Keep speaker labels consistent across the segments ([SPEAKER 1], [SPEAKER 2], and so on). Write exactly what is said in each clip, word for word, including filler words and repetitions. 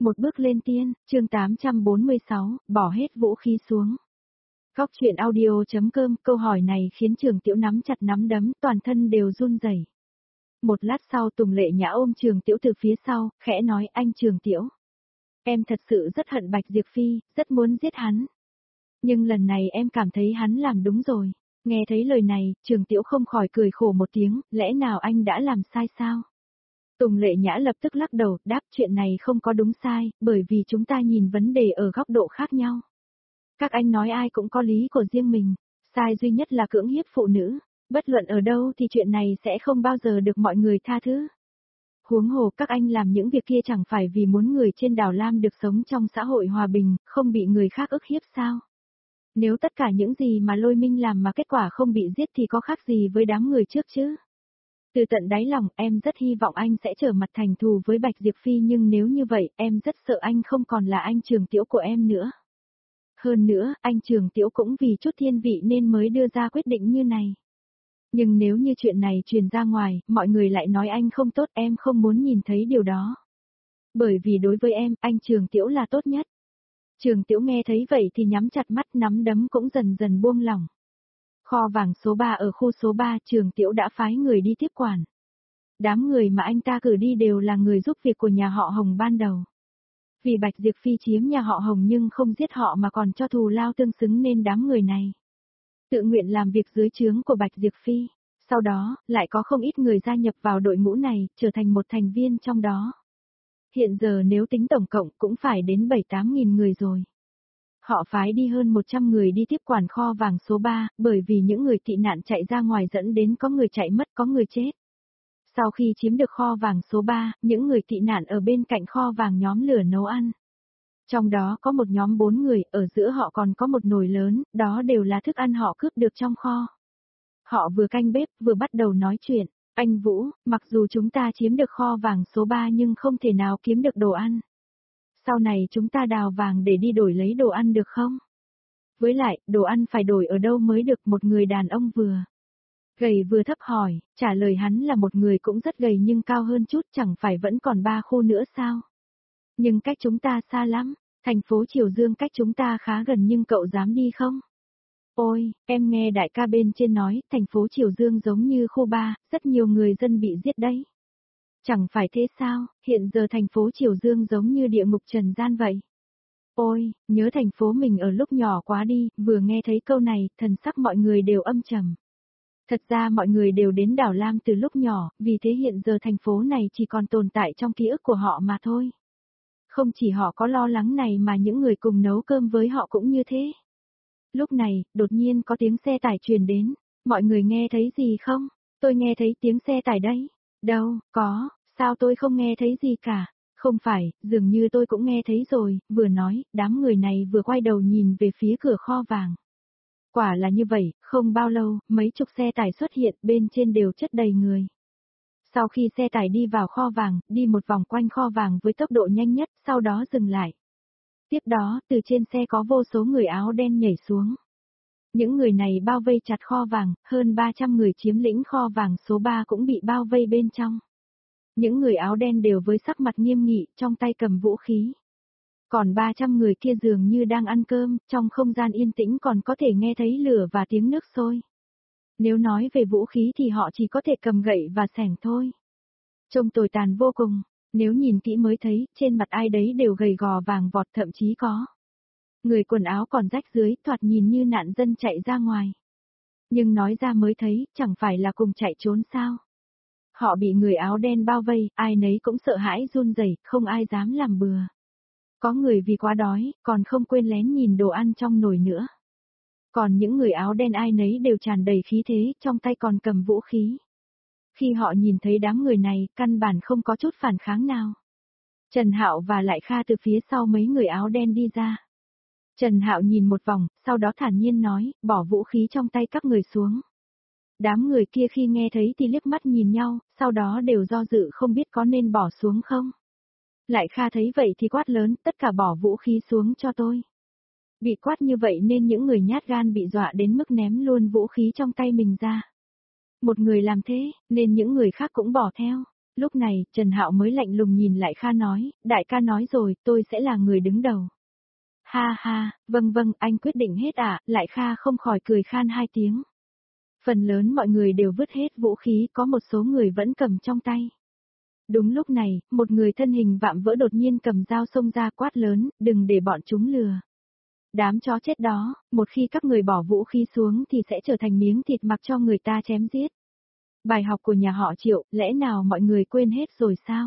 [SPEAKER 1] Một bước lên tiên, chương tám trăm bốn mươi sáu, bỏ hết vũ khí xuống. Góc truyện audio.com, câu hỏi này khiến Trường Tiểu nắm chặt nắm đấm, toàn thân đều run rẩy. Một lát sau Tùng Lệ Nhã ôm Trường Tiểu từ phía sau, khẽ nói, anh Trường Tiểu. Em thật sự rất hận Bạch Diệp Phi, rất muốn giết hắn. Nhưng lần này em cảm thấy hắn làm đúng rồi. Nghe thấy lời này, Trường Tiểu không khỏi cười khổ một tiếng, lẽ nào anh đã làm sai sao? Tùng Lệ Nhã lập tức lắc đầu, đáp chuyện này không có đúng sai, bởi vì chúng ta nhìn vấn đề ở góc độ khác nhau. Các anh nói ai cũng có lý của riêng mình, sai duy nhất là cưỡng hiếp phụ nữ, bất luận ở đâu thì chuyện này sẽ không bao giờ được mọi người tha thứ. Huống hồ các anh làm những việc kia chẳng phải vì muốn người trên đảo Lam được sống trong xã hội hòa bình, không bị người khác ức hiếp sao? Nếu tất cả những gì mà Lôi Minh làm mà kết quả không bị giết thì có khác gì với đám người trước chứ? Từ tận đáy lòng em rất hy vọng anh sẽ trở mặt thành thù với Bạch Diệp Phi, nhưng nếu như vậy em rất sợ anh không còn là anh Trường Tiểu của em nữa. Hơn nữa, anh Trường Tiểu cũng vì chút thiên vị nên mới đưa ra quyết định như này. Nhưng nếu như chuyện này truyền ra ngoài, mọi người lại nói anh không tốt, em không muốn nhìn thấy điều đó. Bởi vì đối với em, anh Trường Tiểu là tốt nhất. Trường Tiểu nghe thấy vậy thì nhắm chặt mắt, nắm đấm cũng dần dần buông lỏng. Kho vàng số ba ở khu số ba, Trường Tiểu đã phái người đi tiếp quản. Đám người mà anh ta cử đi đều là người giúp việc của nhà họ Hồng ban đầu. Vì Bạch Diệp Phi chiếm nhà họ Hồng nhưng không giết họ mà còn cho thù lao tương xứng nên đám người này tự nguyện làm việc dưới trướng của Bạch Diệp Phi. Sau đó, lại có không ít người gia nhập vào đội ngũ này, trở thành một thành viên trong đó. Hiện giờ nếu tính tổng cộng cũng phải đến bảy tám nghìn người rồi. Họ phái đi hơn một trăm người đi tiếp quản kho vàng số ba, bởi vì những người tị nạn chạy ra ngoài dẫn đến có người chạy mất, có người chết. Sau khi chiếm được kho vàng số ba, những người tị nạn ở bên cạnh kho vàng nhóm lửa nấu ăn. Trong đó có một nhóm bốn người, ở giữa họ còn có một nồi lớn, đó đều là thức ăn họ cướp được trong kho. Họ vừa canh bếp, vừa bắt đầu nói chuyện. Anh Vũ, mặc dù chúng ta chiếm được kho vàng số ba nhưng không thể nào kiếm được đồ ăn. Sau này chúng ta đào vàng để đi đổi lấy đồ ăn được không? Với lại, đồ ăn phải đổi ở đâu mới được? Một người đàn ông vừa gầy vừa thấp hỏi, trả lời hắn là một người cũng rất gầy nhưng cao hơn chút, chẳng phải vẫn còn ba khu nữa sao? Nhưng cách chúng ta xa lắm, thành phố Triều Dương cách chúng ta khá gần nhưng cậu dám đi không? Ôi, em nghe đại ca bên trên nói, thành phố Triều Dương giống như khu ba, rất nhiều người dân bị giết đấy. Chẳng phải thế sao, hiện giờ thành phố Triều Dương giống như địa ngục trần gian vậy. Ôi, nhớ thành phố mình ở lúc nhỏ quá đi, vừa nghe thấy câu này, thần sắc mọi người đều âm trầm. Thật ra mọi người đều đến đảo Lam từ lúc nhỏ, vì thế hiện giờ thành phố này chỉ còn tồn tại trong ký ức của họ mà thôi. Không chỉ họ có lo lắng này mà những người cùng nấu cơm với họ cũng như thế. Lúc này, đột nhiên có tiếng xe tải truyền đến, mọi người nghe thấy gì không? Tôi nghe thấy tiếng xe tải đấy. Đâu, có, sao tôi không nghe thấy gì cả? Không phải, dường như tôi cũng nghe thấy rồi, vừa nói, đám người này vừa quay đầu nhìn về phía cửa kho vàng. Quả là như vậy, không bao lâu, mấy chục xe tải xuất hiện, bên trên đều chất đầy người. Sau khi xe tải đi vào kho vàng, đi một vòng quanh kho vàng với tốc độ nhanh nhất, sau đó dừng lại. Tiếp đó, từ trên xe có vô số người áo đen nhảy xuống. Những người này bao vây chặt kho vàng, hơn ba trăm người chiếm lĩnh kho vàng số ba cũng bị bao vây bên trong. Những người áo đen đều với sắc mặt nghiêm nghị, trong tay cầm vũ khí. Còn ba trăm người kia dường như đang ăn cơm, trong không gian yên tĩnh còn có thể nghe thấy lửa và tiếng nước sôi. Nếu nói về vũ khí thì họ chỉ có thể cầm gậy và xẻng thôi. Trông tồi tàn vô cùng, nếu nhìn kỹ mới thấy, trên mặt ai đấy đều gầy gò vàng vọt, thậm chí có người quần áo còn rách dưới, thoạt nhìn như nạn dân chạy ra ngoài. Nhưng nói ra mới thấy, chẳng phải là cùng chạy trốn sao? Họ bị người áo đen bao vây, ai nấy cũng sợ hãi run rẩy, không ai dám làm bừa. Có người vì quá đói, còn không quên lén nhìn đồ ăn trong nồi nữa. Còn những người áo đen ai nấy đều tràn đầy khí thế, trong tay còn cầm vũ khí. Khi họ nhìn thấy đám người này, căn bản không có chút phản kháng nào. Trần Hạo và Lại Kha từ phía sau mấy người áo đen đi ra. Trần Hạo nhìn một vòng, sau đó thản nhiên nói, bỏ vũ khí trong tay các người xuống. Đám người kia khi nghe thấy thì liếc mắt nhìn nhau, sau đó đều do dự không biết có nên bỏ xuống không. Lại Kha thấy vậy thì quát lớn, tất cả bỏ vũ khí xuống cho tôi. Bị quát như vậy nên những người nhát gan bị dọa đến mức ném luôn vũ khí trong tay mình ra. Một người làm thế, nên những người khác cũng bỏ theo. Lúc này, Trần Hạo mới lạnh lùng nhìn lại Kha nói, đại ca nói rồi, tôi sẽ là người đứng đầu. Ha ha, vâng vâng, anh quyết định hết à, lại Kha không khỏi cười khan hai tiếng. Phần lớn mọi người đều vứt hết vũ khí, có một số người vẫn cầm trong tay. Đúng lúc này, một người thân hình vạm vỡ đột nhiên cầm dao xông ra quát lớn, đừng để bọn chúng lừa. Đám chó chết đó, một khi các người bỏ vũ khí xuống thì sẽ trở thành miếng thịt mặc cho người ta chém giết. Bài học của nhà họ Triệu, lẽ nào mọi người quên hết rồi sao?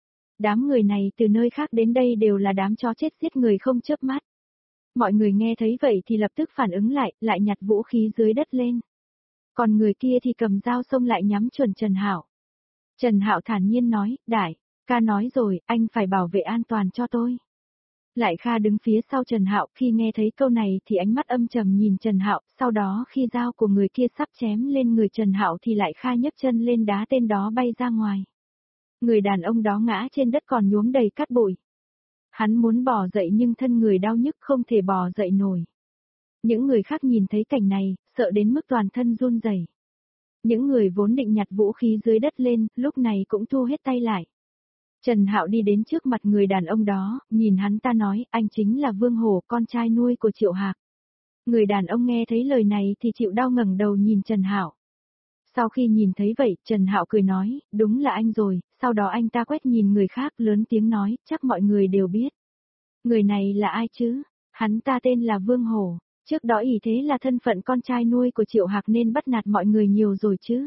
[SPEAKER 1] Đám người này từ nơi khác đến đây đều là đám chó chết giết người không chớp mắt. Mọi người nghe thấy vậy thì lập tức phản ứng lại, lại nhặt vũ khí dưới đất lên. Còn người kia thì cầm dao xông lại nhắm chuẩn Trần Hạo. Trần Hạo thản nhiên nói, đại, ca nói rồi, anh phải bảo vệ an toàn cho tôi. Lại Kha đứng phía sau Trần Hạo, khi nghe thấy câu này thì ánh mắt âm trầm nhìn Trần Hạo, sau đó khi dao của người kia sắp chém lên người Trần Hạo thì Lại Kha nhấc chân lên đá tên đó bay ra ngoài. Người đàn ông đó ngã trên đất còn nhuốm đầy cát bụi. Hắn muốn bò dậy nhưng thân người đau nhức không thể bò dậy nổi. Những người khác nhìn thấy cảnh này, sợ đến mức toàn thân run rẩy. Những người vốn định nhặt vũ khí dưới đất lên, lúc này cũng thu hết tay lại. Trần Hạo đi đến trước mặt người đàn ông đó, nhìn hắn ta nói, anh chính là Vương Hổ, con trai nuôi của Triệu Hạc. Người đàn ông nghe thấy lời này thì chịu đau ngẩng đầu nhìn Trần Hạo. Sau khi nhìn thấy vậy, Trần Hạo cười nói, đúng là anh rồi, sau đó anh ta quét nhìn người khác lớn tiếng nói, chắc mọi người đều biết. Người này là ai chứ? Hắn ta tên là Vương Hổ, trước đó ỷ thế là thân phận con trai nuôi của Triệu Hạc nên bắt nạt mọi người nhiều rồi chứ.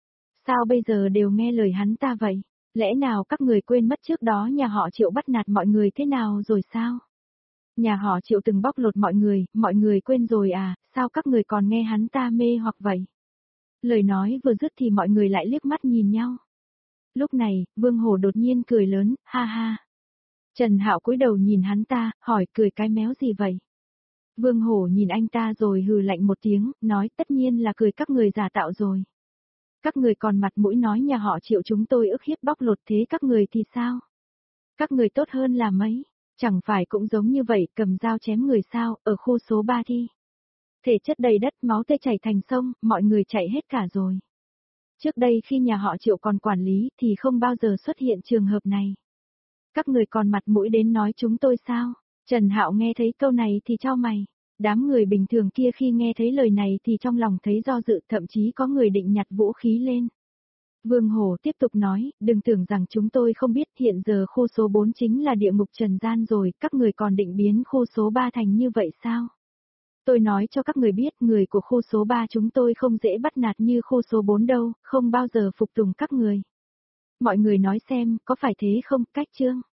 [SPEAKER 1] Sao bây giờ đều nghe lời hắn ta vậy? Lẽ nào các người quên mất trước đó nhà họ Triệu bắt nạt mọi người thế nào rồi sao? Nhà họ Triệu từng bóc lột mọi người, mọi người quên rồi à, sao các người còn nghe hắn ta mê hoặc vậy? Lời nói vừa dứt thì mọi người lại liếc mắt nhìn nhau. Lúc này, Vương Hổ đột nhiên cười lớn, ha ha. Trần Hạo cúi đầu nhìn hắn ta, hỏi cười cái méo gì vậy? Vương Hổ nhìn anh ta rồi hừ lạnh một tiếng, nói tất nhiên là cười các người giả tạo rồi. Các người còn mặt mũi nói nhà họ Triệu chúng tôi ức hiếp bóc lột thế các người thì sao? Các người tốt hơn là mấy? Chẳng phải cũng giống như vậy, cầm dao chém người sao, ở khu số ba thi. Thể chất đầy đất, máu tê chảy thành sông, mọi người chạy hết cả rồi. Trước đây khi nhà họ Triệu còn quản lý thì không bao giờ xuất hiện trường hợp này. Các người còn mặt mũi đến nói chúng tôi sao? Trần Hạo nghe thấy câu này thì chau mày. Đám người bình thường kia khi nghe thấy lời này thì trong lòng thấy do dự, thậm chí có người định nhặt vũ khí lên. Vương Hổ tiếp tục nói, đừng tưởng rằng chúng tôi không biết hiện giờ khu số bốn chính là địa ngục trần gian rồi, các người còn định biến khu số ba thành như vậy sao? Tôi nói cho các người biết, người của khu số ba chúng tôi không dễ bắt nạt như khu số bốn đâu, không bao giờ phục tùng các người. Mọi người nói xem, có phải thế không, cách chương?